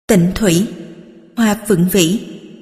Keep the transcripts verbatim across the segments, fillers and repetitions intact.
Tịnh thủy, hoa phượng vĩ.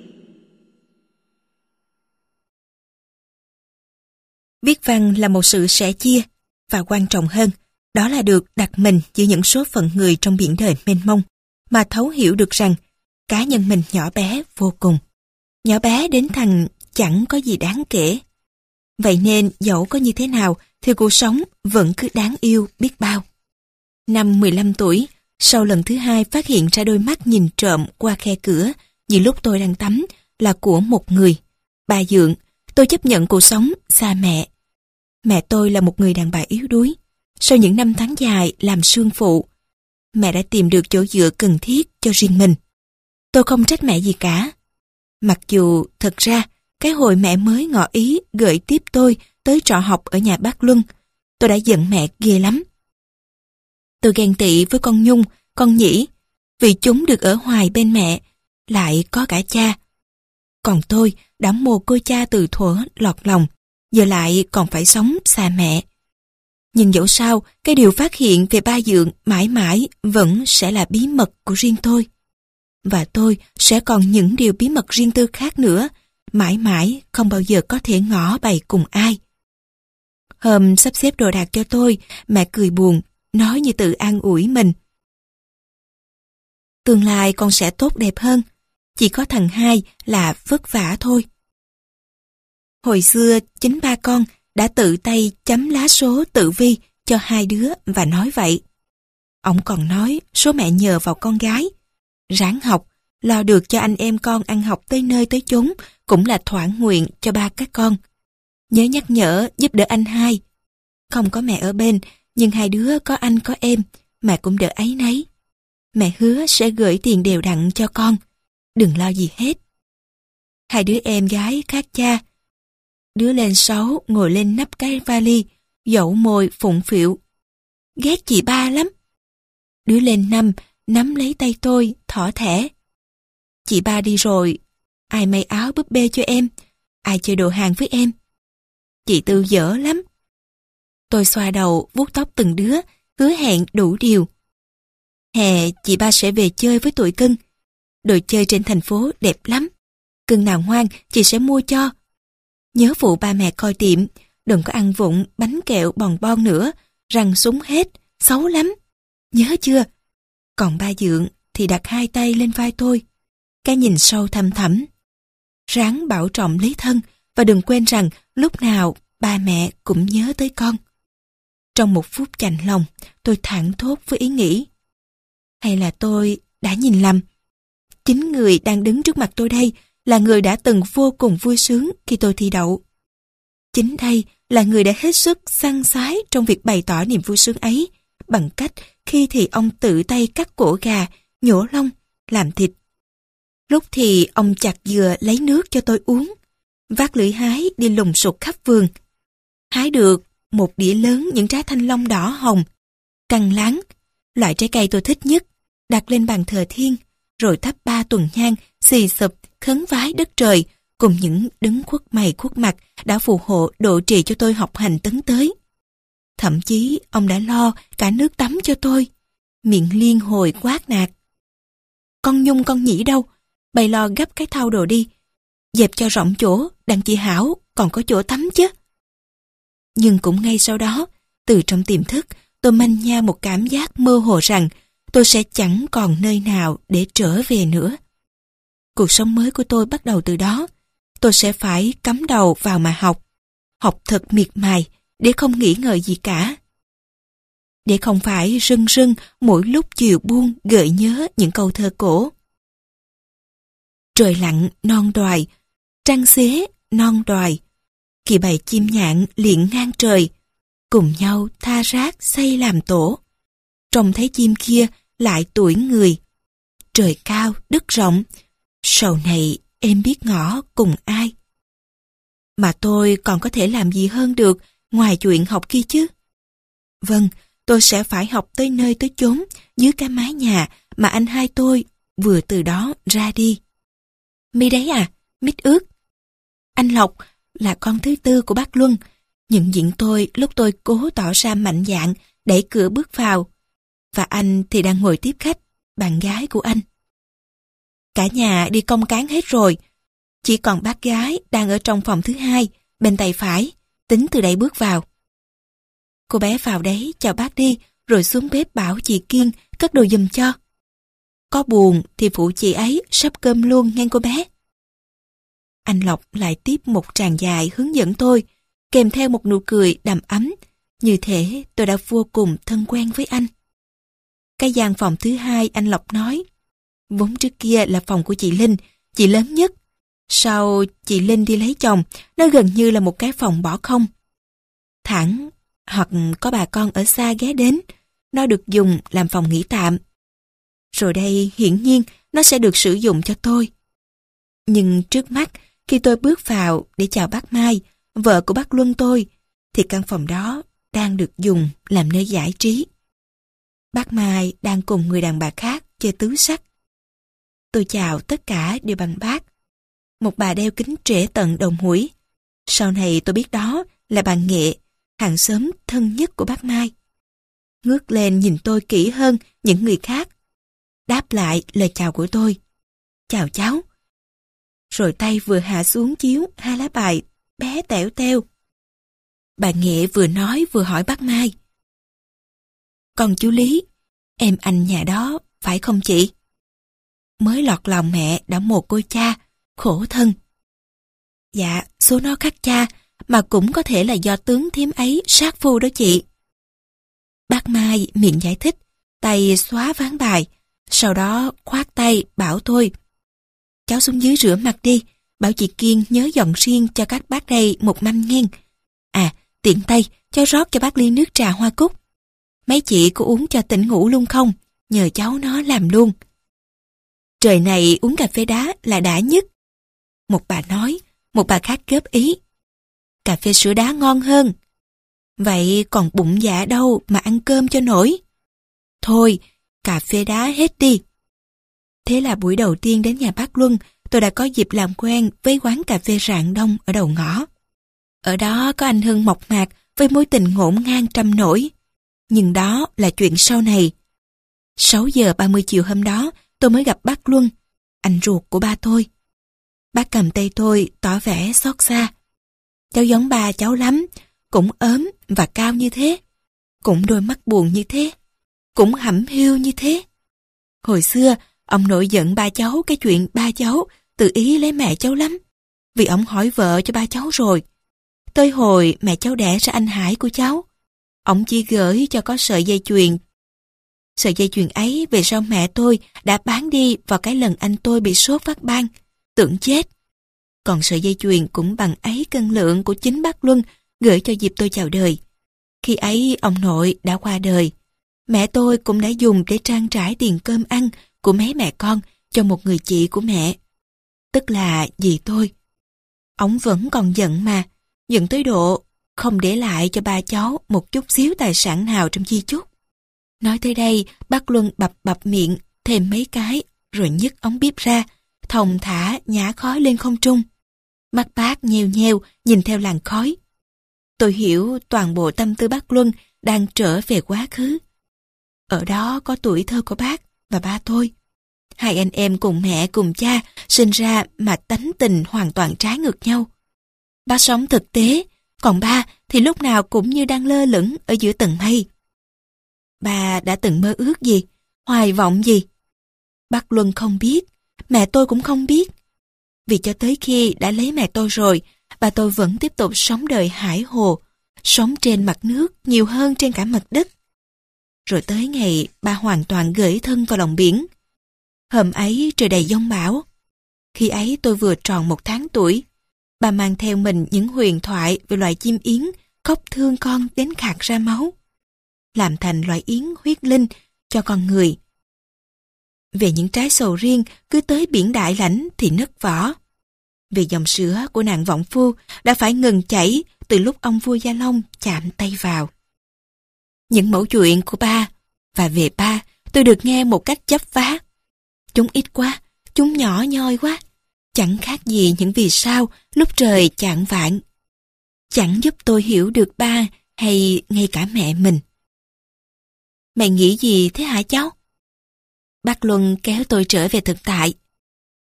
Viết văn là một sự sẻ chia, và quan trọng hơn, đó là được đặt mình giữa những số phận người trong biển đời mênh mông, mà thấu hiểu được rằng cá nhân mình nhỏ bé vô cùng. Nhỏ bé đến thành chẳng có gì đáng kể. Vậy nên dẫu có như thế nào thì cuộc sống vẫn cứ đáng yêu biết bao. Năm mười lăm tuổi, sau lần thứ hai phát hiện ra đôi mắt nhìn trộm qua khe cửa giữa lúc tôi đang tắm là của một người, bà Dượng, tôi chấp nhận cuộc sống xa mẹ. Mẹ tôi là một người đàn bà yếu đuối. Sau những năm tháng dài làm sương phụ, mẹ đã tìm được chỗ dựa cần thiết cho riêng mình. Tôi không trách mẹ gì cả. Mặc dù thật ra cái hồi mẹ mới ngỏ ý gửi tiếp tôi tới trọ học ở nhà bác Luân, tôi đã giận mẹ ghê lắm. Tôi ghen tị với con Nhung, con Nhĩ, vì chúng được ở hoài bên mẹ, lại có cả cha. Còn tôi đã mồ côi cha từ thuở lọt lòng, giờ lại còn phải sống xa mẹ. Nhưng dẫu sao, cái điều phát hiện về ba Dượng mãi mãi vẫn sẽ là bí mật của riêng tôi. Và tôi sẽ còn những điều bí mật riêng tư khác nữa, mãi mãi không bao giờ có thể ngỏ bày cùng ai. Hôm sắp xếp đồ đạc cho tôi, mẹ cười buồn, nói như tự an ủi mình. Tương lai con sẽ tốt đẹp hơn, chỉ có thằng hai là vất vả thôi. Hồi xưa, chính ba con đã tự tay chấm lá số tử vi cho hai đứa và nói vậy. Ông còn nói số mẹ nhờ vào con gái. Ráng học, lo được cho anh em con ăn học tới nơi tới chốn cũng là thỏa nguyện cho ba các con. Nhớ nhắc nhở giúp đỡ anh hai. Không có mẹ ở bên, nhưng hai đứa có anh có em, mẹ cũng đỡ áy náy. Mẹ hứa sẽ gửi tiền đều đặn cho con, đừng lo gì hết. Hai đứa em gái khác cha. Đứa lên sáu ngồi lên nắp cái vali, dẫu môi phụng phịu. Ghét chị ba lắm. Đứa lên năm nắm lấy tay tôi, thỏ thẻ. Chị ba đi rồi, ai may áo búp bê cho em, ai chơi đồ hàng với em. Chị Tư dở lắm. Tôi xoa đầu, vuốt tóc từng đứa, hứa hẹn đủ điều. Hè chị ba sẽ về chơi với tụi cưng. Đồ chơi trên thành phố đẹp lắm. Cưng nào ngoan chị sẽ mua cho. Nhớ phụ ba mẹ coi tiệm, đừng có ăn vụng bánh kẹo bòn bon nữa, răng súng hết, xấu lắm. Nhớ chưa? Còn ba Dượng thì đặt hai tay lên vai tôi, cái nhìn sâu thăm thẳm. Ráng bảo trọng lấy thân và đừng quên rằng lúc nào ba mẹ cũng nhớ tới con. Trong một phút chạnh lòng, tôi thảng thốt với ý nghĩ. Hay là tôi đã nhìn lầm? Chính người đang đứng trước mặt tôi đây là người đã từng vô cùng vui sướng khi tôi thi đậu. Chính đây là người đã hết sức săn sái trong việc bày tỏ niềm vui sướng ấy bằng cách khi thì ông tự tay cắt cổ gà, nhổ lông, làm thịt. Lúc thì ông chặt dừa lấy nước cho tôi uống, vác lưỡi hái đi lùng sục khắp vườn. Hái được một đĩa lớn những trái thanh long đỏ hồng, căng láng, loại trái cây tôi thích nhất, đặt lên bàn thờ thiên, rồi thắp ba tuần nhang, xì xụp, khấn vái đất trời, cùng những đứng khuất mày khuất mặt đã phù hộ độ trì cho tôi học hành tấn tới. Thậm chí ông đã lo cả nước tắm cho tôi, miệng liên hồi quát nạt. Con Nhung con Nhĩ đâu? Bày lo gấp cái thau đồ đi, dẹp cho rộng chỗ, đặng chị Hảo còn có chỗ tắm chứ. Nhưng cũng ngay sau đó, từ trong tiềm thức, tôi manh nha một cảm giác mơ hồ rằng tôi sẽ chẳng còn nơi nào để trở về nữa. Cuộc sống mới của tôi bắt đầu từ đó. Tôi sẽ phải cắm đầu vào mà học. Học thật miệt mài, để không nghĩ ngợi gì cả. Để không phải rưng rưng mỗi lúc chiều buông gợi nhớ những câu thơ cổ. Trời lặng non đoài, trăng xế non đoài, kỳ bầy chim nhạn liệng ngang trời, cùng nhau tha rác xây làm tổ. Trông thấy chim kia lại tuổi người. Trời cao đất rộng, sầu này em biết ngỏ cùng ai. Mà tôi còn có thể làm gì hơn được ngoài chuyện học kia chứ? Vâng, tôi sẽ phải học tới nơi tới chốn dưới cái mái nhà mà anh hai tôi vừa từ đó ra đi. Mi đấy à, mít ướt. Anh Lộc là con thứ tư của bác Luân, nhận diện tôi lúc tôi cố tỏ ra mạnh dạn đẩy cửa bước vào. Và anh thì đang ngồi tiếp khách, bạn gái của anh. Cả nhà đi công cán hết rồi. Chỉ còn bác gái đang ở trong phòng thứ hai, bên tay phải, tính từ đây bước vào. Cô bé vào đấy chào bác đi, rồi xuống bếp bảo chị Kiên cất đồ giùm cho. Có buồn thì phụ chị ấy sắp cơm luôn nghe cô bé. Anh Lộc lại tiếp một tràng dài hướng dẫn tôi, kèm theo một nụ cười đầm ấm. Như thế tôi đã vô cùng thân quen với anh. Cái gian phòng thứ hai anh Lộc nói, vốn trước kia là phòng của chị Linh, chị lớn nhất. Sau chị Linh đi lấy chồng, nó gần như là một cái phòng bỏ không. Thẳng, hoặc có bà con ở xa ghé đến, nó được dùng làm phòng nghỉ tạm. Rồi đây hiển nhiên nó sẽ được sử dụng cho tôi. Nhưng trước mắt, khi tôi bước vào để chào bác Mai, vợ của bác Luân tôi, thì căn phòng đó đang được dùng làm nơi giải trí. Bác Mai đang cùng người đàn bà khác chơi tứ sắc. Tôi chào tất cả đều bằng bác. Một bà đeo kính trễ tận đầu mũi. Sau này tôi biết đó là bà Nghệ, hàng xóm thân nhất của bác Mai. Ngước lên nhìn tôi kỹ hơn những người khác. Đáp lại lời chào của tôi. Chào cháu. Rồi tay vừa hạ xuống chiếu hai lá bài bé tẻo teo. Bà Nghệ vừa nói vừa hỏi bác Mai. Còn chú Lý, em anh nhà đó phải không chị? Mới lọt lòng mẹ đã mồ côi cha, khổ thân. Dạ, số nó khác cha, mà cũng có thể là do tướng thím ấy sát phu đó chị. Bác Mai miệng giải thích, tay xóa ván bài, sau đó khoát tay bảo tôi. Cháu xuống dưới rửa mặt đi, bảo chị Kiên nhớ dọn riêng cho các bác đây một mâm nghe. À, tiện tay, cháu rót cho bác ly nước trà hoa cúc. Mấy chị có uống cho tỉnh ngủ luôn không? Nhờ cháu nó làm luôn. Trời này uống cà phê đá là đã nhất. Một bà nói, một bà khác góp ý. Cà phê sữa đá ngon hơn. Vậy còn bụng dạ đâu mà ăn cơm cho nổi. Thôi, cà phê đá hết đi. Thế là buổi đầu tiên đến nhà bác Luân, tôi đã có dịp làm quen với quán cà phê Rạng Đông ở đầu ngõ. Ở đó có anh Hưng mộc mạc với mối tình ngổn ngang trăm nổi. Nhưng đó là chuyện sau này. sáu giờ ba mươi chiều hôm đó, tôi mới gặp bác Luân, anh ruột của ba tôi. Bác cầm tay tôi tỏ vẻ xót xa. Cháu giống ba cháu lắm, cũng ốm và cao như thế, cũng đôi mắt buồn như thế, cũng hẩm hiu như thế. Hồi xưa, ông nội giận ba cháu cái chuyện ba cháu tự ý lấy mẹ cháu lắm, vì ông hỏi vợ cho ba cháu rồi. Tới hồi mẹ cháu đẻ ra anh Hải của cháu, ông chỉ gửi cho có sợi dây chuyền. Sợi dây chuyền ấy về sau mẹ tôi đã bán đi vào cái lần anh tôi bị sốt phát ban, tưởng chết. Còn sợi dây chuyền cũng bằng ấy cân lượng của chính bác Luân gửi cho dịp tôi chào đời. Khi ấy ông nội đã qua đời, mẹ tôi cũng đã dùng để trang trải tiền cơm ăn của mấy mẹ con cho một người chị của mẹ, tức là dì tôi. Ông vẫn còn giận mà, giận tới độ không để lại cho ba cháu một chút xíu tài sản nào trong di chúc. Nói tới đây, bác Luân bập bập miệng thêm mấy cái rồi nhấc ống bếp ra, thòng thả nhả khói lên không trung. Mắt bác nheo nheo nhìn theo làn khói. Tôi hiểu toàn bộ tâm tư bác Luân đang trở về quá khứ. Ở đó có tuổi thơ của bác và ba tôi. Hai anh em cùng mẹ cùng cha sinh ra mà tánh tình hoàn toàn trái ngược nhau. Bác sống thực tế, còn ba thì lúc nào cũng như đang lơ lửng ở giữa tầng mây. Ba đã từng mơ ước gì, hoài vọng gì? Bác Luân không biết, mẹ tôi cũng không biết. Vì cho tới khi đã lấy mẹ tôi rồi, bà tôi vẫn tiếp tục sống đời hải hồ, sống trên mặt nước nhiều hơn trên cả mặt đất. Rồi tới ngày ba hoàn toàn gửi thân vào lòng biển. Hôm ấy trời đầy giông bão. Khi ấy tôi vừa tròn một tháng tuổi. Bà mang theo mình những huyền thoại về loài chim yến khóc thương con đến khạc ra máu, làm thành loại yến huyết linh cho con người. Về những trái sầu riêng cứ tới biển Đại Lãnh thì nứt vỏ. Về dòng sữa của nàng vọng phu đã phải ngừng chảy từ lúc ông vua Gia Long chạm tay vào. Những mẩu chuyện của ba và về ba tôi được nghe một cách chấp vá. Chúng ít quá, chúng nhỏ nhoi quá, chẳng khác gì những vì sao lúc trời chạng vạng. Chẳng giúp tôi hiểu được ba hay ngay cả mẹ mình. Mẹ nghĩ gì thế hả cháu? Bác Luân kéo tôi trở về thực tại.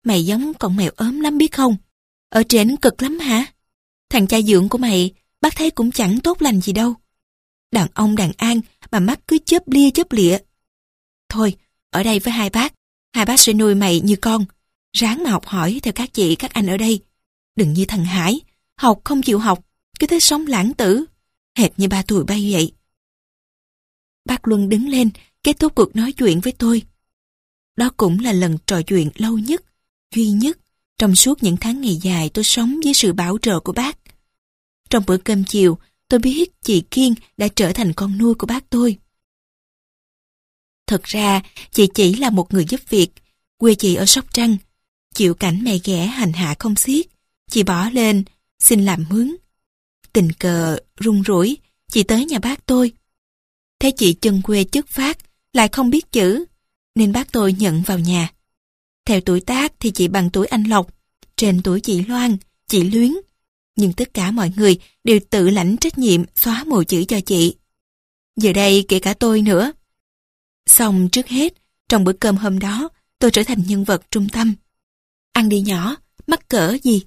Mày giống con mèo ốm lắm biết không? Ở trển cực lắm hả? Thằng cha dượng của mày, bác thấy cũng chẳng tốt lành gì đâu. Đàn ông đàn an mà mắt cứ chớp lia chớp lịa. Thôi, ở đây với hai bác, hai bác sẽ nuôi mày như con. Ráng mà học hỏi theo các chị các anh ở đây. Đừng như thằng Hải, học không chịu học, cứ thế sống lãng tử, hệt như ba tuổi bay vậy. Bác Luân đứng lên, kết thúc cuộc nói chuyện với tôi. Đó cũng là lần trò chuyện lâu nhất, duy nhất trong suốt những tháng ngày dài tôi sống với sự bảo trợ của bác. Trong bữa cơm chiều, tôi biết chị Kiên đã trở thành con nuôi của bác tôi. Thật ra, chị chỉ là một người giúp việc, quê chị ở Sóc Trăng. Chịu cảnh mẹ ghẻ hành hạ không xiết, chị bỏ lên, xin làm mướn. Tình cờ, run rủi, chị tới nhà bác tôi. Thấy chị chân quê chất phác, lại không biết chữ, nên bác tôi nhận vào nhà. Theo tuổi tác thì chị bằng tuổi anh Lộc, trên tuổi chị Loan, chị Luyến. Nhưng tất cả mọi người đều tự lãnh trách nhiệm xóa mù chữ cho chị. Giờ đây kể cả tôi nữa. Xong trước hết, trong bữa cơm hôm đó, tôi trở thành nhân vật trung tâm. Ăn đi nhỏ, mắc cỡ gì?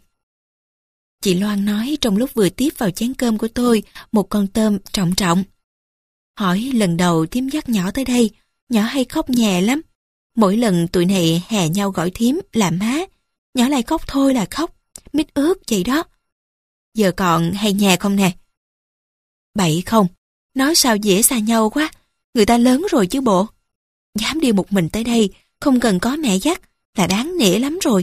Chị Loan nói trong lúc vừa tiếp vào chén cơm của tôi một con tôm trọng trọng. Hỏi lần đầu thím dắt nhỏ tới đây, nhỏ hay khóc nhè lắm. Mỗi lần tụi này hè nhau gọi thím là má, nhỏ lại khóc thôi là khóc, mít ướt vậy đó. Giờ còn hay nhè không nè? Bậy không, nói sao dễ xa nhau quá, người ta lớn rồi chứ bộ. Dám đi một mình tới đây, không cần có mẹ dắt, là đáng nể lắm rồi.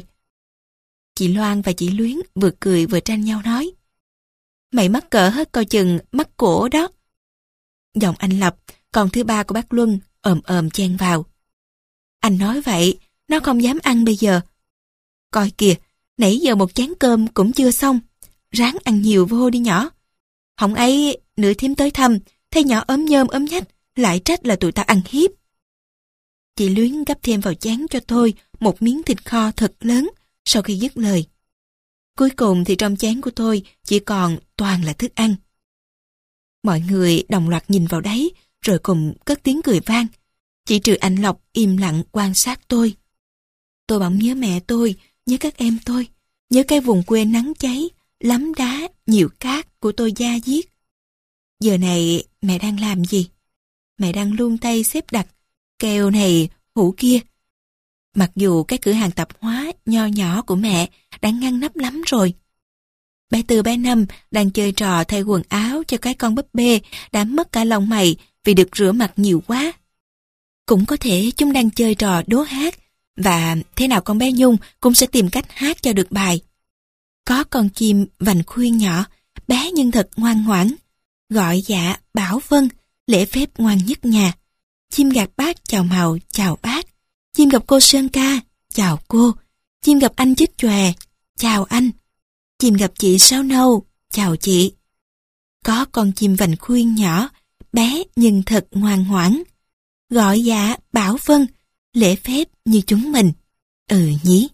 Chị Loan và chị Luyến vừa cười vừa tranh nhau nói. Mày mắc cỡ hết coi chừng mắc cổ đó. Giọng anh Lập, còn thứ ba của bác Luân, ồm ồm chen vào. Anh nói vậy, nó không dám ăn bây giờ. Coi kìa, nãy giờ một chén cơm cũng chưa xong. Ráng ăn nhiều vô đi nhỏ. Hổng ấy, nửa thím tới thăm, thấy nhỏ ốm nhơm ốm nhách, lại trách là tụi ta ăn hiếp. Chị Luyến gắp thêm vào chén cho tôi một miếng thịt kho thật lớn sau khi dứt lời. Cuối cùng thì trong chén của tôi chỉ còn toàn là thức ăn. Mọi người đồng loạt nhìn vào đấy rồi cùng cất tiếng cười vang. Chỉ trừ anh Lộc im lặng quan sát tôi. Tôi bỗng nhớ mẹ tôi, nhớ các em tôi, nhớ cái vùng quê nắng cháy, lắm đá, nhiều cát của tôi da diết. Giờ này mẹ đang làm gì? Mẹ đang luôn tay xếp đặt keo này, hũ kia. Mặc dù cái cửa hàng tạp hóa nho nhỏ của mẹ đã ngăn nắp lắm rồi. Bé Tư bé Năm đang chơi trò thay quần áo cho cái con búp bê đã mất cả lông mày vì được rửa mặt nhiều quá. Cũng có thể chúng đang chơi trò đố hát và thế nào con bé Nhung cũng sẽ tìm cách hát cho được bài. Có con chim vành khuyên nhỏ, bé nhưng thật ngoan ngoãn, gọi dạ bảo vâng, lễ phép ngoan nhất nhà. Chim gạt bác chào màu chào bác, chim gặp cô Sơn Ca chào cô, chim gặp anh Chích Chòe chào anh, chim gặp chị Sáu Nâu chào chị. Có con chim vành khuyên nhỏ, bé nhưng thật ngoan ngoãn, gọi dạ bảo vâng, lễ phép như chúng mình. Ừ nhỉ.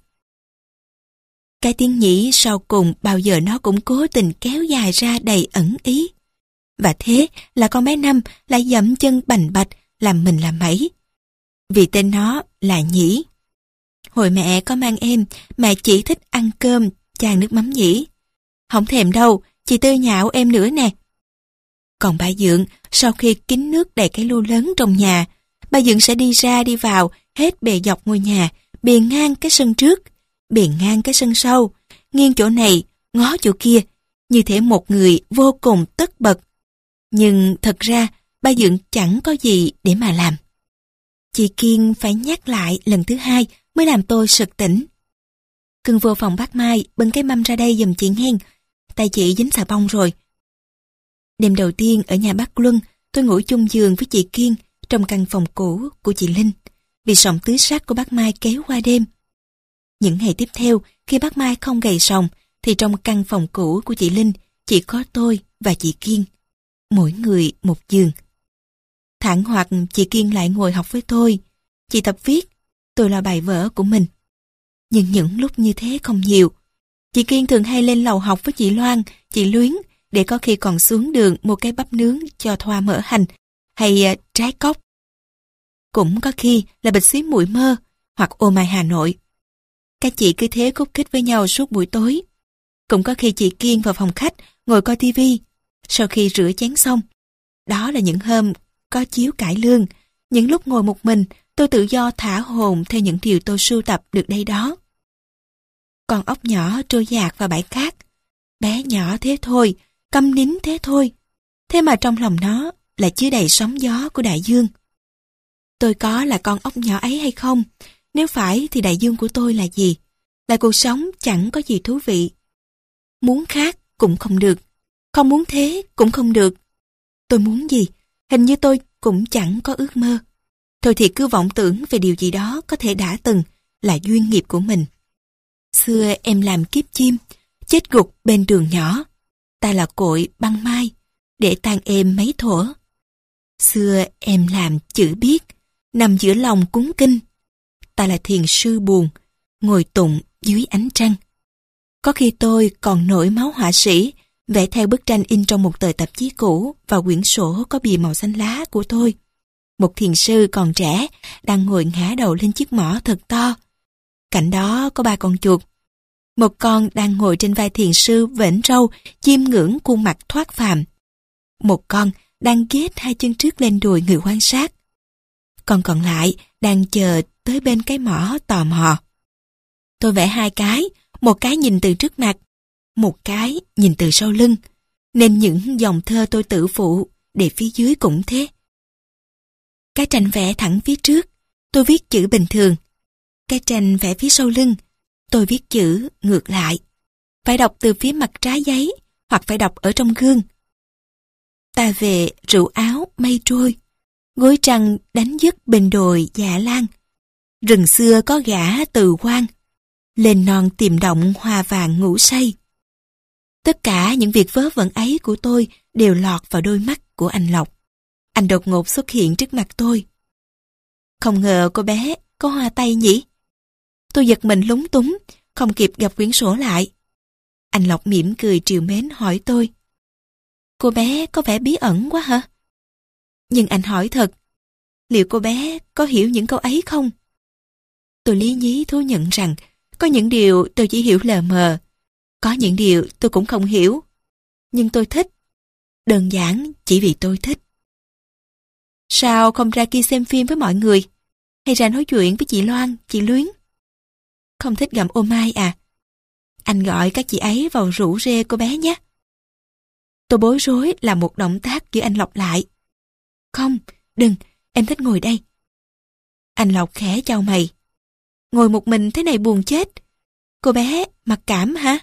Cái tiếng nhỉ sau cùng bao giờ nó cũng cố tình kéo dài ra đầy ẩn ý. Và thế là con bé Năm lại dậm chân bành bạch làm mình làm mẩy. Vì tên nó là Nhĩ. Hồi mẹ có mang em, mẹ chỉ thích ăn cơm chan nước mắm nhĩ. Không thèm đâu, chị Tư nhạo em nữa nè. Còn bà Dượng, sau khi kín nước đầy cái lu lớn trong nhà, bà Dượng sẽ đi ra đi vào hết bề dọc ngôi nhà, bề ngang cái sân trước, bề ngang cái sân sau, nghiêng chỗ này, ngó chỗ kia, như thể một người vô cùng tất bật. Nhưng thật ra, bà Dượng chẳng có gì để mà làm. Chị Kiên phải nhắc lại lần thứ hai mới làm tôi sực tỉnh. Cưng vô phòng bác Mai, bưng cái mâm ra đây giùm chị nghe, tay chị dính xà bông rồi. Đêm đầu tiên ở nhà bác Luân, tôi ngủ chung giường với chị Kiên trong căn phòng cũ của chị Linh, vì sòng tứ sắc của bác Mai kéo qua đêm. Những ngày tiếp theo, khi bác Mai không gầy sòng, thì trong căn phòng cũ của chị Linh chỉ có tôi và chị Kiên, mỗi người một giường. Thẳng hoặc chị Kiên lại ngồi học với tôi, chị tập viết, tôi lo bài vở của mình. Nhưng những lúc như thế không nhiều. Chị Kiên thường hay lên lầu học với chị Loan, chị Luyến, để có khi còn xuống đường mua cái bắp nướng cho thoa mỡ hành, hay uh, trái cóc. Cũng có khi là bịch xí muội mơ, hoặc ô mai Hà Nội. Các chị cứ thế khúc khích với nhau suốt buổi tối. Cũng có khi chị Kiên vào phòng khách ngồi coi tivi sau khi rửa chén xong. Đó là những hôm có chiếu cải lương, những lúc ngồi một mình tôi tự do thả hồn theo những điều tôi sưu tập được đây đó. Con ốc nhỏ trôi dạt vào bãi cát, bé nhỏ thế thôi, câm nín thế thôi, thế mà trong lòng nó là chứa đầy sóng gió của đại dương. Tôi có là con ốc nhỏ ấy hay không? Nếu phải thì đại dương của tôi là gì? Là cuộc sống chẳng có gì thú vị. Muốn khác cũng không được, không muốn thế cũng không được. Tôi muốn gì? Hình như tôi cũng chẳng có ước mơ. Thôi thì cứ vọng tưởng về điều gì đó có thể đã từng là duyên nghiệp của mình. Xưa em làm kiếp chim, chết gục bên đường nhỏ. Ta là cội băng mai, để tan êm mấy thuở. Xưa em làm chữ biết, nằm giữa lòng cúng kinh. Ta là thiền sư buồn, ngồi tụng dưới ánh trăng. Có khi tôi còn nổi máu họa sĩ, vẽ theo bức tranh in trong một tờ tạp chí cũ và quyển sổ có bìa màu xanh lá của tôi. Một thiền sư còn trẻ đang ngồi ngả đầu lên chiếc mõ thật to. Cạnh đó có ba con chuột. Một con đang ngồi trên vai thiền sư vểnh râu, chiêm ngưỡng khuôn mặt thoát phàm. Một con đang ghét hai chân trước lên đùi người quan sát. Con còn lại đang chờ tới bên cái mõ tò mò. Tôi vẽ hai cái, một cái nhìn từ trước mặt, một cái nhìn từ sau lưng, nên những dòng thơ tôi tự phụ để phía dưới cũng thế. Cái tranh vẽ thẳng phía trước, tôi viết chữ bình thường. Cái tranh vẽ phía sau lưng, tôi viết chữ ngược lại. Phải đọc từ phía mặt trái giấy, hoặc phải đọc ở trong gương. Ta về rượu áo mây trôi, gối trăng đánh dứt bên đồi dạ lan. Rừng xưa có gã từ quan, lên non tìm động hoa vàng ngủ say. Tất cả những việc vớ vẩn ấy của tôi đều lọt vào đôi mắt của anh Lộc. Anh đột ngột xuất hiện trước mặt tôi. Không ngờ cô bé có hoa tay nhỉ? Tôi giật mình lúng túng, không kịp gặp quyển sổ lại. Anh Lộc mỉm cười trìu mến hỏi tôi. Cô bé có vẻ bí ẩn quá hả? Nhưng anh hỏi thật, liệu cô bé có hiểu những câu ấy không? Tôi lý nhí thú nhận rằng có những điều tôi chỉ hiểu lờ mờ, có những điều tôi cũng không hiểu. Nhưng tôi thích, đơn giản chỉ vì tôi thích. Sao không ra kia xem phim với mọi người? Hay ra nói chuyện với chị Loan, chị Luyến? Không thích gặm ô mai à? Anh gọi các chị ấy vào rủ rê cô bé nhé. Tôi bối rối làm một động tác giữa anh Lộc lại. Không, đừng, em thích ngồi đây. Anh Lộc khẽ chau mày. Ngồi một mình thế này buồn chết. Cô bé mặc cảm hả?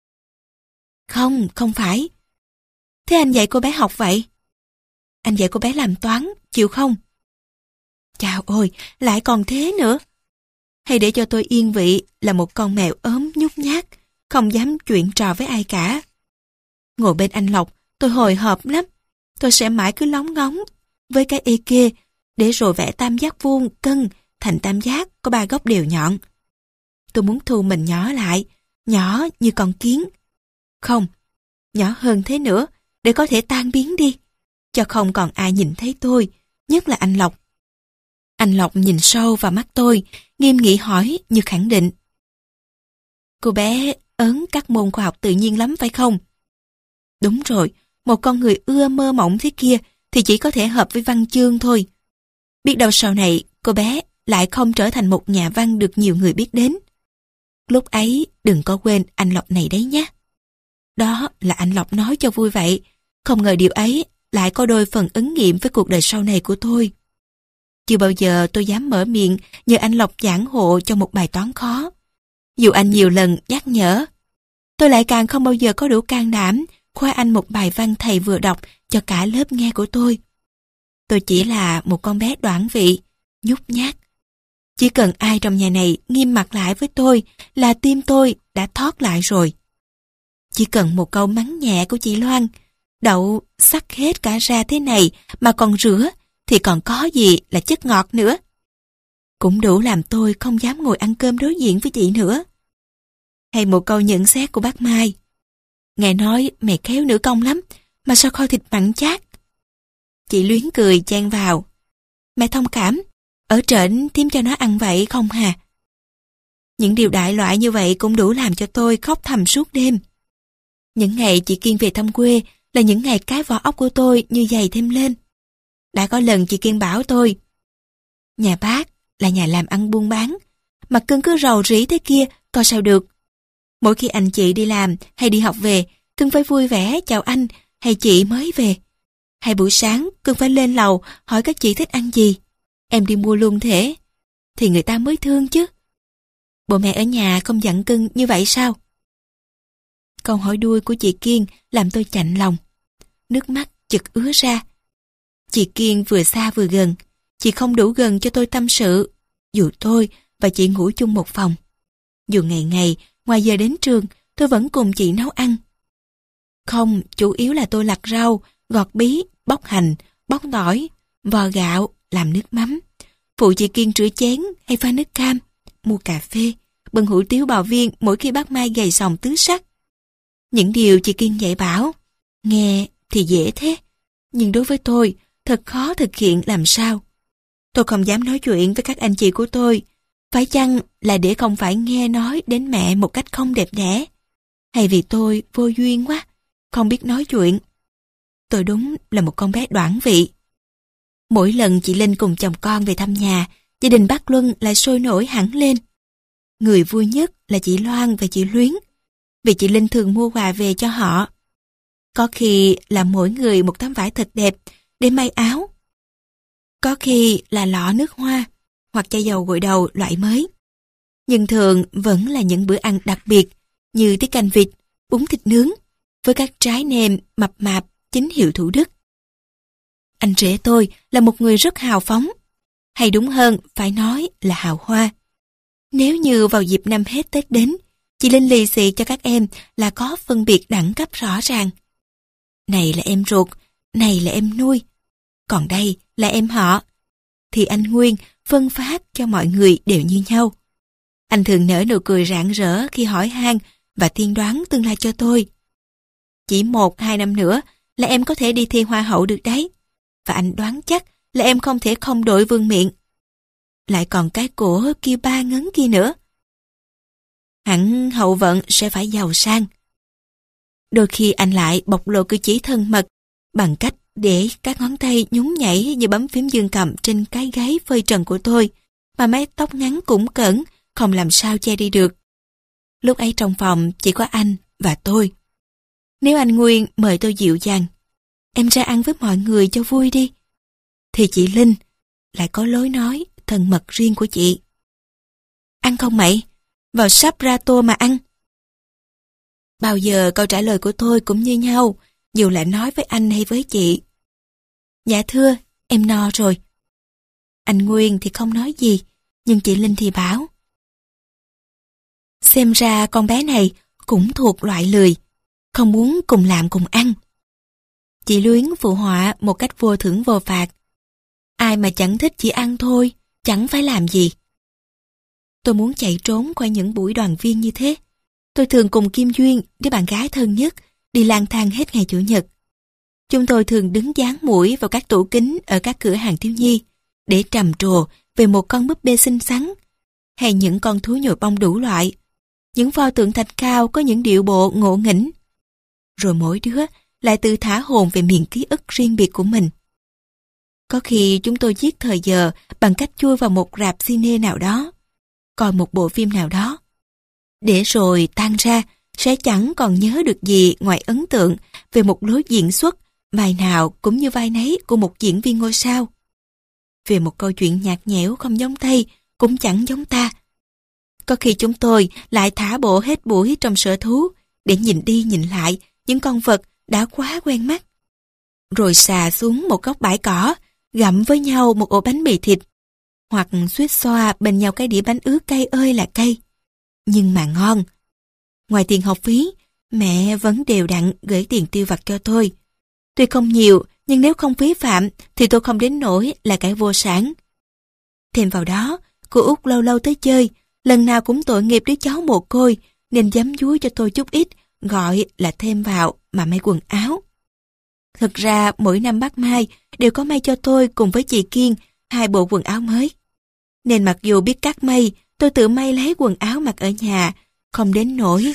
Không, không phải. Thế anh dạy cô bé học vậy? Anh dạy cô bé làm toán, chịu không? Chào ôi, lại còn thế nữa. Hay để cho tôi yên vị là một con mèo ốm nhút nhát, không dám chuyện trò với ai cả. Ngồi bên anh Lộc, tôi hồi hộp lắm. Tôi sẽ mãi cứ lóng ngóng với cái ê kia, để rồi vẽ tam giác vuông cân thành tam giác có ba góc đều nhọn. Tôi muốn thu mình nhỏ lại, nhỏ như con kiến. Không, nhỏ hơn thế nữa, để có thể tan biến đi, cho không còn ai nhìn thấy tôi, nhất là anh Lộc. Anh Lộc nhìn sâu vào mắt tôi, nghiêm nghị hỏi như khẳng định. Cô bé ớn các môn khoa học tự nhiên lắm phải không? Đúng rồi, một con người ưa mơ mộng thế kia thì chỉ có thể hợp với văn chương thôi. Biết đâu sau này cô bé lại không trở thành một nhà văn được nhiều người biết đến. Lúc ấy đừng có quên anh Lộc này đấy nhé. Đó là anh Lộc nói cho vui vậy, không ngờ điều ấy lại có đôi phần ứng nghiệm với cuộc đời sau này của tôi. Chưa bao giờ tôi dám mở miệng nhờ anh Lộc giảng hộ cho một bài toán khó. Dù anh nhiều lần nhắc nhở, tôi lại càng không bao giờ có đủ can đảm khoe anh một bài văn thầy vừa đọc cho cả lớp nghe của tôi. Tôi chỉ là một con bé đoản vị, nhút nhát. Chỉ cần ai trong nhà này nghiêm mặt lại với tôi là tim tôi đã thoát lại rồi. Chỉ cần một câu mắng nhẹ của chị Loan, đậu sắc hết cả ra thế này mà còn rửa thì còn có gì là chất ngọt nữa. Cũng đủ làm tôi không dám ngồi ăn cơm đối diện với chị nữa. Hay một câu nhận xét của bác Mai. Nghe nói mày khéo nữ công lắm, mà sao kho thịt mặn chát. Chị Luyến cười chen vào. Mẹ thông cảm, ở trển thím cho nó ăn vậy không hà? Những điều đại loại như vậy cũng đủ làm cho tôi khóc thầm suốt đêm. Những ngày chị Kiên về thăm quê là những ngày cái vỏ óc của tôi như dày thêm lên. Đã có lần chị Kiên bảo tôi, nhà bác là nhà làm ăn buôn bán, mặt cưng cứ rầu rĩ thế kia, coi sao được. Mỗi khi anh chị đi làm hay đi học về, cưng phải vui vẻ chào anh hay chị mới về. Hay buổi sáng cưng phải lên lầu hỏi các chị thích ăn gì. Em đi mua luôn thế. Thì người ta mới thương chứ. Bộ mẹ ở nhà không dặn cưng như vậy sao? Câu hỏi đuôi của chị Kiên làm tôi chạnh lòng. Nước mắt chực ứa ra. Chị Kiên vừa xa vừa gần. Chị không đủ gần cho tôi tâm sự. Dù tôi và chị ngủ chung một phòng. Dù ngày ngày, ngoài giờ đến trường, tôi vẫn cùng chị nấu ăn. Không, chủ yếu là tôi lặt rau, gọt bí, bóc hành, bóc tỏi, vò gạo, làm nước mắm. Phụ chị Kiên rửa chén hay pha nước cam, mua cà phê, bưng hủ tiếu bào viên mỗi khi bác Mai gầy sòng tứ sắc. Những điều chị Kiên dạy bảo, nghe thì dễ thế, nhưng đối với tôi, thật khó thực hiện làm sao. Tôi không dám nói chuyện với các anh chị của tôi, phải chăng là để không phải nghe nói đến mẹ một cách không đẹp đẽ, hay vì tôi vô duyên quá, không biết nói chuyện. Tôi đúng là một con bé đoản vị. Mỗi lần chị Linh cùng chồng con về thăm nhà, gia đình bác Luân lại sôi nổi hẳn lên. Người vui nhất là chị Loan và chị Luyến, vì chị Linh thường mua quà về cho họ. Có khi là mỗi người một tấm vải thật đẹp để may áo. Có khi là lọ nước hoa hoặc chai dầu gội đầu loại mới. Nhưng thường vẫn là những bữa ăn đặc biệt như tiết canh vịt, bún thịt nướng với các trái nêm mập mạp chính hiệu Thủ Đức. Anh rể tôi là một người rất hào phóng, hay đúng hơn phải nói là hào hoa. Nếu như vào dịp năm hết Tết đến, chị Linh lì xì cho các em là có phân biệt đẳng cấp rõ ràng. Này là em ruột, này là em nuôi, còn đây là em họ. Thì anh Nguyên phân phát cho mọi người đều như nhau. Anh thường nở nụ cười rạng rỡ khi hỏi han và tiên đoán tương lai cho tôi. Chỉ một, hai năm nữa là em có thể đi thi hoa hậu được đấy. Và anh đoán chắc là em không thể không đội vương miện. Lại còn cái của kia ba ngấn kia nữa. Hẳn hậu vận sẽ phải giàu sang. Đôi khi anh lại bộc lộ cử chỉ thân mật bằng cách để các ngón tay nhún nhảy như bấm phím dương cầm trên cái gáy phơi trần của tôi, mà mái tóc ngắn cũng cẩn, không làm sao che đi được. Lúc ấy trong phòng chỉ có anh và tôi. Nếu anh Nguyên mời tôi dịu dàng, em ra ăn với mọi người cho vui đi, thì chị Linh lại có lối nói thân mật riêng của chị. Ăn không mày? Vào sắp ra tô mà ăn. Bao giờ câu trả lời của tôi cũng như nhau, dù lại nói với anh hay với chị. Dạ thưa, em no rồi. Anh Nguyên thì không nói gì, nhưng chị Linh thì bảo. Xem ra con bé này cũng thuộc loại lười, không muốn cùng làm cùng ăn. Chị Luyến phụ họa một cách vô thưởng vô phạt. Ai mà chẳng thích chỉ ăn thôi, chẳng phải làm gì. Tôi muốn chạy trốn qua những buổi đoàn viên như thế. Tôi thường cùng Kim Duyên, đứa bạn gái thân nhất, đi lang thang hết ngày Chủ nhật. Chúng tôi thường đứng dán mũi vào các tủ kính ở các cửa hàng thiếu nhi để trầm trồ về một con búp bê xinh xắn hay những con thú nhồi bông đủ loại, những pho tượng thạch cao có những điệu bộ ngộ nghĩnh. Rồi mỗi đứa lại tự thả hồn về miền ký ức riêng biệt của mình. Có khi chúng tôi giết thời giờ bằng cách chui vào một rạp cine nào đó, coi một bộ phim nào đó, để rồi tan ra sẽ chẳng còn nhớ được gì ngoài ấn tượng về một lối diễn xuất, vai nào cũng như vai nấy của một diễn viên ngôi sao. Về một câu chuyện nhạt nhẽo không giống Tây, cũng chẳng giống ta. Có khi chúng tôi lại thả bộ hết buổi trong sở thú để nhìn đi nhìn lại những con vật đã quá quen mắt. Rồi xà xuống một góc bãi cỏ, gặm với nhau một ổ bánh mì thịt, hoặc suýt xoa bên nhau cái đĩa bánh ướt cay ơi là cay. Nhưng mà ngon. Ngoài tiền học phí, mẹ vẫn đều đặn gửi tiền tiêu vặt cho tôi. Tuy không nhiều, nhưng nếu không phí phạm thì tôi không đến nỗi là kẻ vô sản. Thêm vào đó, cô Út lâu lâu tới chơi, lần nào cũng tội nghiệp đứa cháu mồ côi, nên giấm dúi cho tôi chút ít, gọi là thêm vào mà may quần áo. Thực ra mỗi năm bác Mai đều có may cho tôi cùng với chị Kiên hai bộ quần áo mới. Nên mặc dù biết cắt may, tôi tự may lấy quần áo mặc ở nhà, không đến nỗi.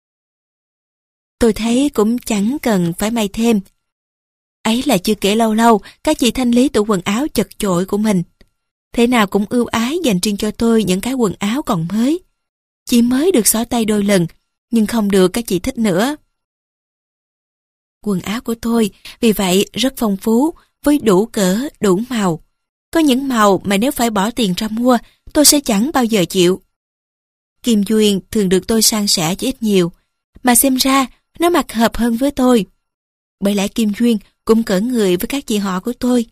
Tôi thấy cũng chẳng cần phải may thêm. Ấy là chưa kể lâu lâu, các chị thanh lý tủ quần áo chật chội của mình. Thế nào cũng ưu ái dành riêng cho tôi những cái quần áo còn mới. Chỉ mới được xỏ tay đôi lần, nhưng không được các chị thích nữa. Quần áo của tôi vì vậy rất phong phú, với đủ cỡ, đủ màu. Có những màu mà nếu phải bỏ tiền ra mua, tôi sẽ chẳng bao giờ chịu. Kim duyên thường được tôi san sẻ cho ít nhiều, mà xem ra nó mặc hợp hơn với tôi. Bởi lẽ kim duyên cũng cỡ người với các chị họ của tôi.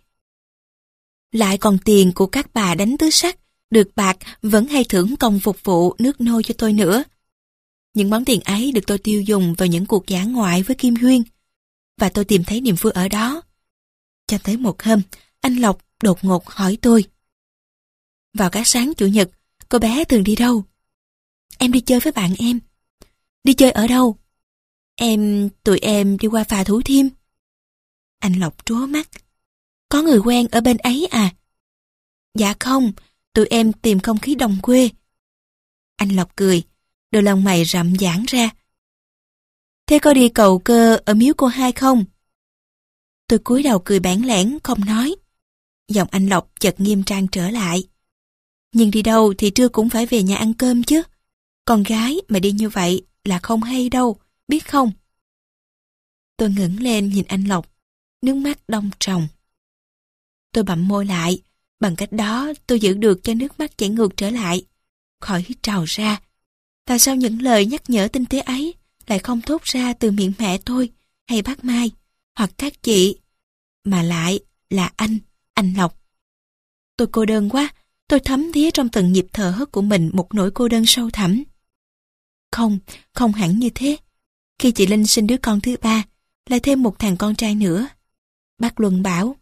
Lại còn tiền của các bà đánh tứ sắc, được bạc vẫn hay thưởng công phục vụ nước nôi cho tôi nữa. Những món tiền ấy được tôi tiêu dùng vào những cuộc dã ngoại với Kim Duyên, và tôi tìm thấy niềm vui ở đó. Cho tới một hôm, anh Lộc đột ngột hỏi tôi. Vào các sáng chủ nhật, cô bé thường đi đâu? Em đi chơi với bạn em. Đi chơi ở đâu? Em, tụi em đi qua phà Thủ Thiêm. Anh Lộc trố mắt. Có người quen ở bên ấy à? Dạ không, tụi em tìm không khí đồng quê. Anh Lộc cười, đôi lông mày rậm giãn ra. Thế có đi cầu cơ ở miếu cô hai không? Tôi cúi đầu cười bản lẻn không nói. Giọng anh Lộc chợt nghiêm trang trở lại. Nhưng đi đâu thì trưa cũng phải về nhà ăn cơm chứ. Con gái mà đi như vậy là không hay đâu, biết không? Tôi ngẩng lên nhìn anh Lộc, nước mắt đong tròng. Tôi bặm môi lại, bằng cách đó tôi giữ được cho nước mắt chảy ngược trở lại, khỏi trào ra. Tại sao những lời nhắc nhở tinh tế ấy lại không thốt ra từ miệng mẹ tôi hay bác Mai hoặc các chị, mà lại là anh, anh Lộc? Tôi cô đơn quá, tôi thấm thía trong từng nhịp thở hớt của mình một nỗi cô đơn sâu thẳm. Không, không hẳn như thế. Khi chị Linh sinh đứa con thứ ba, lại thêm một thằng con trai nữa. Bác Luân bảo,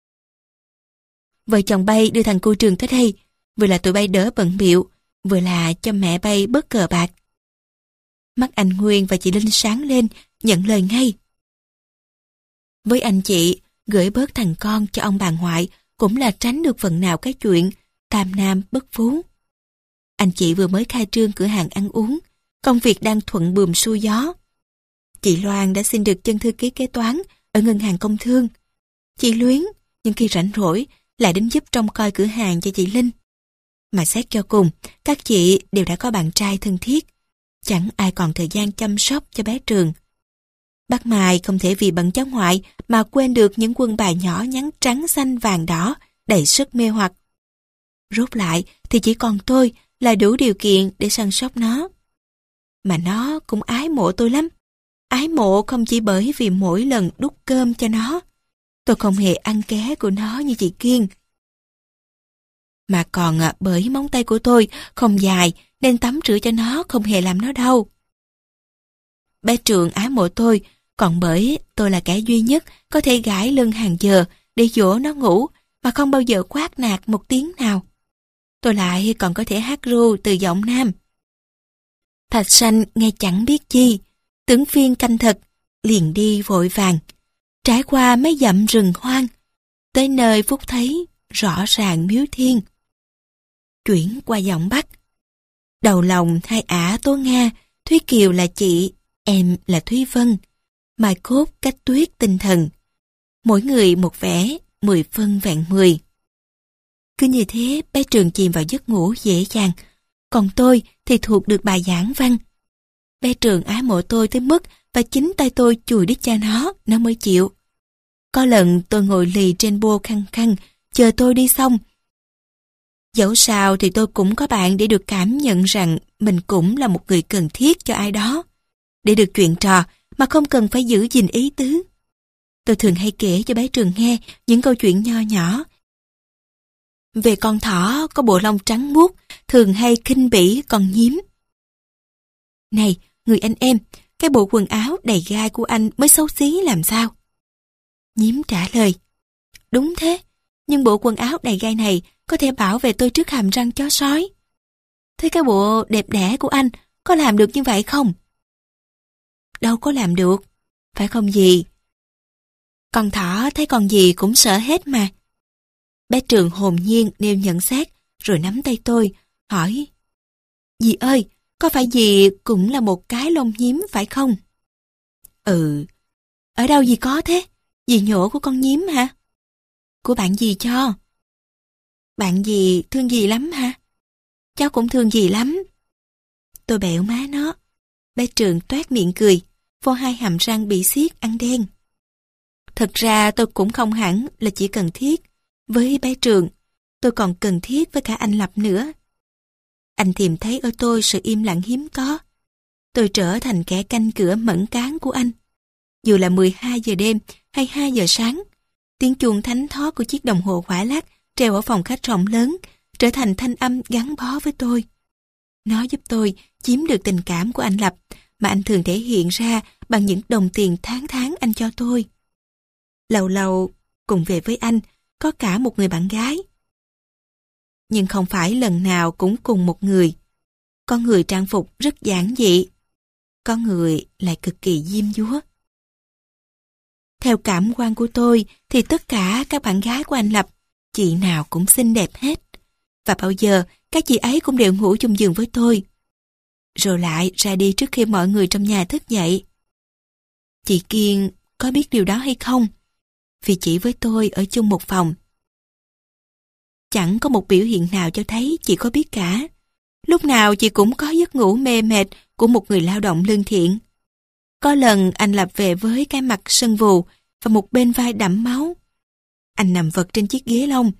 vợ chồng bay đưa thằng cô trường tới đây, vừa là tụi bay đỡ bận bịu, vừa là cho mẹ bay bớt cờ bạc. Mắt anh Nguyên và chị Linh sáng lên, nhận lời ngay. Với anh chị, gửi bớt thằng con cho ông bà ngoại cũng là tránh được phần nào cái chuyện tam nam bất phú. Anh chị vừa mới khai trương cửa hàng ăn uống, công việc đang thuận buồm xuôi gió. Chị Loan đã xin được chân thư ký kế toán ở ngân hàng công thương. Chị Luyến, nhưng khi rảnh rỗi, lại đến giúp trông coi cửa hàng cho chị Linh. Mà xét cho cùng, các chị đều đã có bạn trai thân thiết. Chẳng ai còn thời gian chăm sóc cho bé Trường. Bác Mai không thể vì bận cháu ngoại mà quên được những quân bài nhỏ nhắn trắng xanh vàng đỏ đầy sức mê hoặc. Rốt lại thì chỉ còn tôi là đủ điều kiện để săn sóc nó. Mà nó cũng ái mộ tôi lắm. Ái mộ không chỉ bởi vì mỗi lần đút cơm cho nó, tôi không hề ăn ké của nó như chị Kiên. Mà còn bởi móng tay của tôi không dài nên tắm rửa cho nó không hề làm nó đau. Bé Trường ái mộ tôi, còn bởi tôi là kẻ duy nhất có thể gãi lưng hàng giờ để dỗ nó ngủ mà không bao giờ quát nạt một tiếng nào. Tôi lại còn có thể hát ru từ giọng nam. Thạch Sanh nghe chẳng biết chi, tưởng phiên canh thật, liền đi vội vàng, trải qua mấy dặm rừng hoang, tới nơi phúc thấy rõ ràng miếu thiên. Chuyển qua giọng Bắc. Đầu lòng hai ả Tố Nga, Thúy Kiều là chị, em là Thúy Vân, Mai Cốt cách tuyết tinh thần. Mỗi người một vẻ, mười phân vẹn mười. Cứ như thế bé Trường chìm vào giấc ngủ dễ dàng, còn tôi thì thuộc được bài giảng văn. Bé Trường ái mộ tôi tới mức và chính tay tôi chùi đít cho nó, nó mới chịu. Có lần tôi ngồi lì trên bô khăng khăng, chờ tôi đi xong. Dẫu sao thì tôi cũng có bạn để được cảm nhận rằng mình cũng là một người cần thiết cho ai đó. Để được chuyện trò mà không cần phải giữ gìn ý tứ. Tôi thường hay kể cho bé Trường nghe những câu chuyện nho nhỏ. Về con thỏ có bộ lông trắng muốt, thường hay khinh bỉ con nhím. Này, người anh em, cái bộ quần áo đầy gai của anh mới xấu xí làm sao? Nhím trả lời, đúng thế, nhưng bộ quần áo đầy gai này có thể bảo vệ tôi trước hàm răng chó sói. Thế cái bộ đẹp đẽ của anh có làm được như vậy không? Đâu có làm được, phải không gì? Con thỏ thấy con gì cũng sợ hết mà. Bé Trường hồn nhiên nêu nhận xét, rồi nắm tay tôi, hỏi, Dì ơi, có phải dì cũng là một cái lông nhím phải không? Ừ. Ở đâu dì có thế? Dì nhổ của con nhím hả? Của bạn dì cho. Bạn dì thương dì lắm hả? Cháu cũng thương dì lắm. Tôi bẹo má nó. Bé Trường toét miệng cười, vô hai hàm răng bị xiết ăn đen. Thật ra tôi cũng không hẳn là chỉ cần thiết với bé Trường, tôi còn cần thiết với cả anh Lập nữa. Anh tìm thấy ở tôi sự im lặng hiếm có. Tôi trở thành kẻ canh cửa mẫn cán của anh. Dù là mười hai giờ đêm hay hai giờ sáng, tiếng chuông thánh thót của chiếc đồng hồ khỏa lắc treo ở phòng khách rộng lớn trở thành thanh âm gắn bó với tôi. Nó giúp tôi chiếm được tình cảm của anh Lập mà anh thường thể hiện ra bằng những đồng tiền tháng tháng anh cho tôi. Lâu lâu cùng về với anh có cả một người bạn gái. Nhưng không phải lần nào cũng cùng một người. Có người trang phục rất giản dị, có người lại cực kỳ diêm dúa. Theo cảm quan của tôi thì tất cả các bạn gái của anh Lập, chị nào cũng xinh đẹp hết. Và bao giờ các chị ấy cũng đều ngủ chung giường với tôi. Rồi lại ra đi trước khi mọi người trong nhà thức dậy. Chị Kiên có biết điều đó hay không? Vì chị với tôi ở chung một phòng. Chẳng có một biểu hiện nào cho thấy chị có biết cả. Lúc nào chị cũng có giấc ngủ mê mệt của một người lao động lương thiện. Có lần anh Lập về với cái mặt sưng vù và một bên vai đẫm máu. Anh nằm vật trên chiếc ghế lông.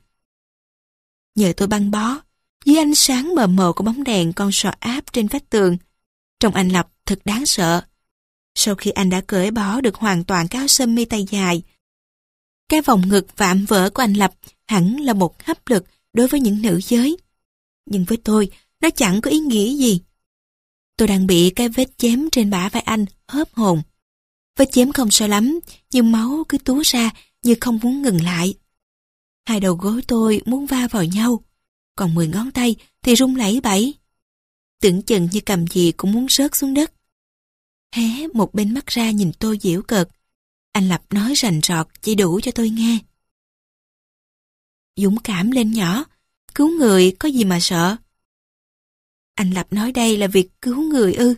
Nhờ tôi băng bó, dưới ánh sáng mờ mờ của bóng đèn con sò áp trên vách tường, trông anh Lập thật đáng sợ. Sau khi anh đã cởi bỏ được hoàn toàn cái áo sơ mi tay dài, cái vòng ngực vạm vỡ của anh Lập hẳn là một hấp lực đối với những nữ giới. Nhưng với tôi, nó chẳng có ý nghĩa gì. Tôi đang bị cái vết chém trên bả vai anh hớp hồn. Vết chém không sâu lắm, nhưng máu cứ túa ra như không muốn ngừng lại. Hai đầu gối tôi muốn va vào nhau, còn mười ngón tay thì rung lẩy bẩy. Tưởng chừng như cầm gì cũng muốn rớt xuống đất. Hé một bên mắt ra nhìn tôi giễu cợt. Anh Lập nói rành rọt chỉ đủ cho tôi nghe. Dũng cảm lên nhỏ, cứu người có gì mà sợ. Anh Lập nói đây là việc cứu người ư?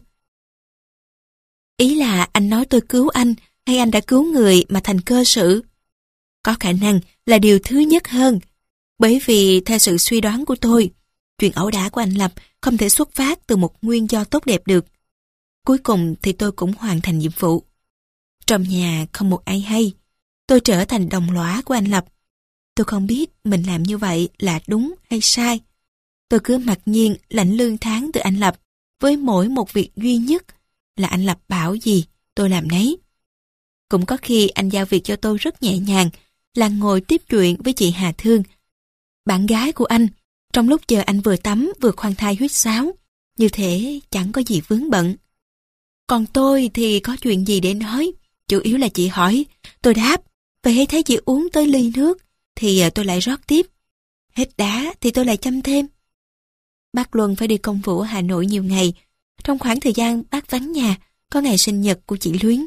Ý là anh nói tôi cứu anh hay anh đã cứu người mà thành cơ sự? Có khả năng là điều thứ nhất hơn. Bởi vì theo sự suy đoán của tôi, chuyện ẩu đả của anh Lập không thể xuất phát từ một nguyên do tốt đẹp được. Cuối cùng thì tôi cũng hoàn thành nhiệm vụ. Trong nhà không một ai hay, tôi trở thành đồng lõa của anh Lập. Tôi không biết mình làm như vậy là đúng hay sai. Tôi cứ mặc nhiên lãnh lương tháng từ anh Lập với mỗi một việc duy nhất là anh Lập bảo gì tôi làm nấy. Cũng có khi anh giao việc cho tôi rất nhẹ nhàng là ngồi tiếp chuyện với chị Hà Thương, bạn gái của anh, trong lúc chờ anh vừa tắm vừa khoan thai huýt sáo. Như thế chẳng có gì vướng bận. Còn tôi thì có chuyện gì để nói, chủ yếu là chị hỏi, tôi đáp, vậy hãy thấy chị uống tới ly nước thì tôi lại rót tiếp. Hết đá thì tôi lại chăm thêm. Bác Luân phải đi công vụ ở Hà Nội nhiều ngày. Trong khoảng thời gian bác vắng nhà, có ngày sinh nhật của chị Luyến.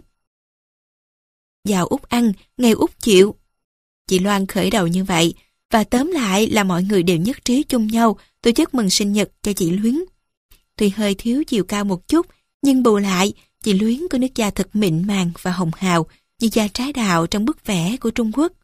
Vào Út ăn, ngày Út chịu. Chị Loan khởi đầu như vậy, và tóm lại là mọi người đều nhất trí chung nhau tổ chức mừng sinh nhật cho chị Luyến. Tuy hơi thiếu chiều cao một chút, nhưng bù lại, chị Luyến có nước da thật mịn màng và hồng hào như da trái đào trong bức vẽ của Trung Quốc.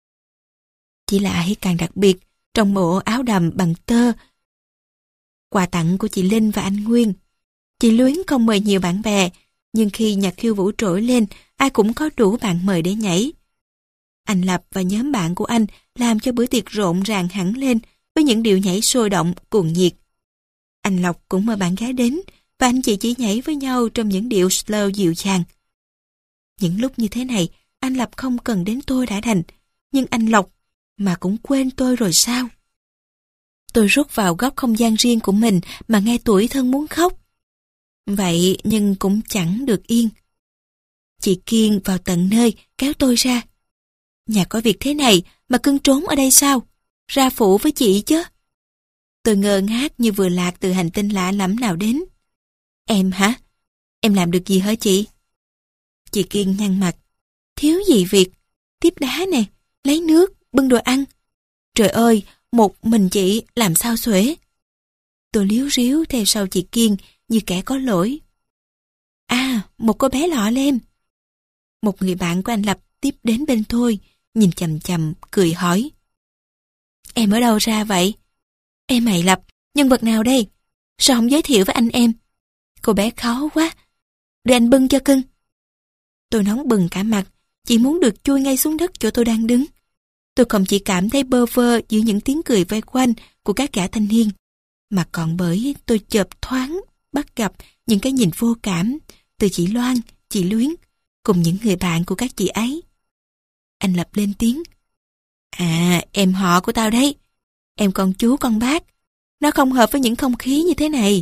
Chị lại càng đặc biệt trong bộ áo đầm bằng tơ, quà tặng của chị Linh và anh Nguyên. Chị Luyến không mời nhiều bạn bè, nhưng khi nhạc khiêu vũ trỗi lên, ai cũng có đủ bạn mời để nhảy. Anh Lập và nhóm bạn của anh làm cho bữa tiệc rộn ràng hẳn lên với những điệu nhảy sôi động, cuồng nhiệt. Anh Lộc cũng mời bạn gái đến, và anh chị chỉ nhảy với nhau trong những điệu slow dịu dàng. Những lúc như thế này, anh Lập không cần đến tôi đã đành, nhưng anh Lộc mà cũng quên tôi rồi sao? Tôi rút vào góc không gian riêng của mình mà nghe tủi thân muốn khóc. Vậy nhưng cũng chẳng được yên. Chị Kiên vào tận nơi kéo tôi ra. Nhà có việc thế này mà cưng trốn ở đây sao? Ra phụ với chị chứ. Tôi ngơ ngác như vừa lạc từ hành tinh lạ lẫm nào đến. Em hả? Em làm được gì hả chị? Chị Kiên nhăn mặt. Thiếu gì việc? Tiếp đá nè, lấy nước, bưng đồ ăn. Trời ơi, một mình chị làm sao xuể? Tôi líu ríu theo sau chị Kiên như kẻ có lỗi. À, một cô bé lọ lem. Một người bạn của anh Lập tiếp đến bên tôi, nhìn chằm chằm, cười hỏi. Em ở đâu ra vậy? Em mày Lập, nhân vật nào đây? Sao không giới thiệu với anh em? Cô bé kháu quá. Để anh bưng cho cưng. Tôi nóng bừng cả mặt, chỉ muốn được chui ngay xuống đất chỗ tôi đang đứng. Tôi không chỉ cảm thấy bơ vơ giữa những tiếng cười vây quanh của các gã thanh niên, mà còn bởi tôi chợp thoáng bắt gặp những cái nhìn vô cảm từ chị Loan, chị Luyến cùng những người bạn của các chị ấy. Anh Lập lên tiếng. À, em họ của tao đấy. Em con chú con bác. Nó không hợp với những không khí như thế này.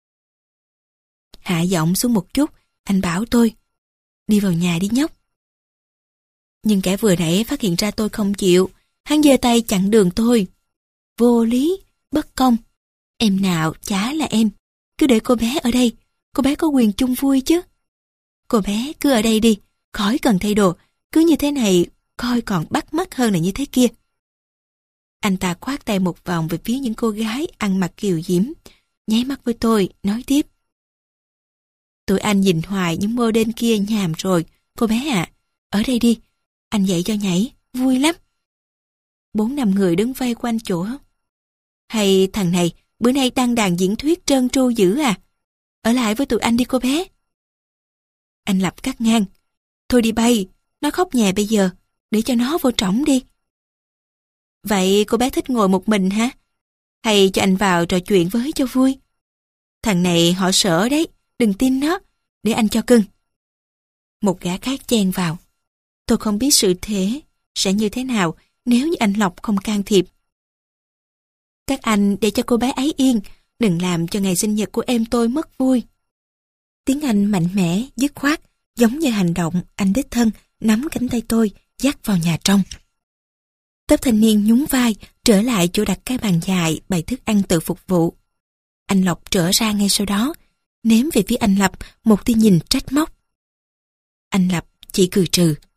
Hạ giọng xuống một chút, anh bảo tôi. Đi vào nhà đi nhóc. Nhưng kẻ vừa nãy phát hiện ra tôi không chịu. Hắn giơ tay chặn đường tôi. Vô lý, bất công. Em nào chả là em. Cứ để cô bé ở đây. Cô bé có quyền chung vui chứ. Cô bé cứ ở đây đi. Khỏi cần thay đồ. Cứ như thế này coi còn bắt mắt hơn là như thế kia. Anh ta khoát tay một vòng về phía những cô gái ăn mặc kiều diễm, nháy mắt với tôi, nói tiếp. Tụi anh nhìn hoài những model kia nhàm rồi. Cô bé à, ở đây đi. Anh dạy cho nhảy, vui lắm. Bốn năm người đứng vây quanh chỗ. Hay thằng này bữa nay đăng đàn diễn thuyết trơn tru dữ à? Ở lại với tụi anh đi cô bé. Anh Lập cắt ngang. Thôi đi bay, nó khóc nhè bây giờ, để cho nó vô trỏng đi. Vậy cô bé thích ngồi một mình hả? Hay cho anh vào trò chuyện với cho vui? Thằng này họ sợ đấy, đừng tin nó, để anh cho cưng. Một gã khác chen vào. Tôi không biết sự thế sẽ như thế nào nếu như anh Lộc không can thiệp. Các anh để cho cô bé ấy yên, đừng làm cho ngày sinh nhật của em tôi mất vui. Tiếng Anh mạnh mẽ, dứt khoát, giống như hành động anh đích thân nắm cánh tay tôi, dắt vào nhà trong. Tốp thanh niên nhún vai, trở lại chỗ đặt cái bàn dài bày thức ăn tự phục vụ. Anh Lộc trở ra ngay sau đó, ném về phía anh Lập một tia nhìn trách móc. Anh Lập chỉ cười trừ.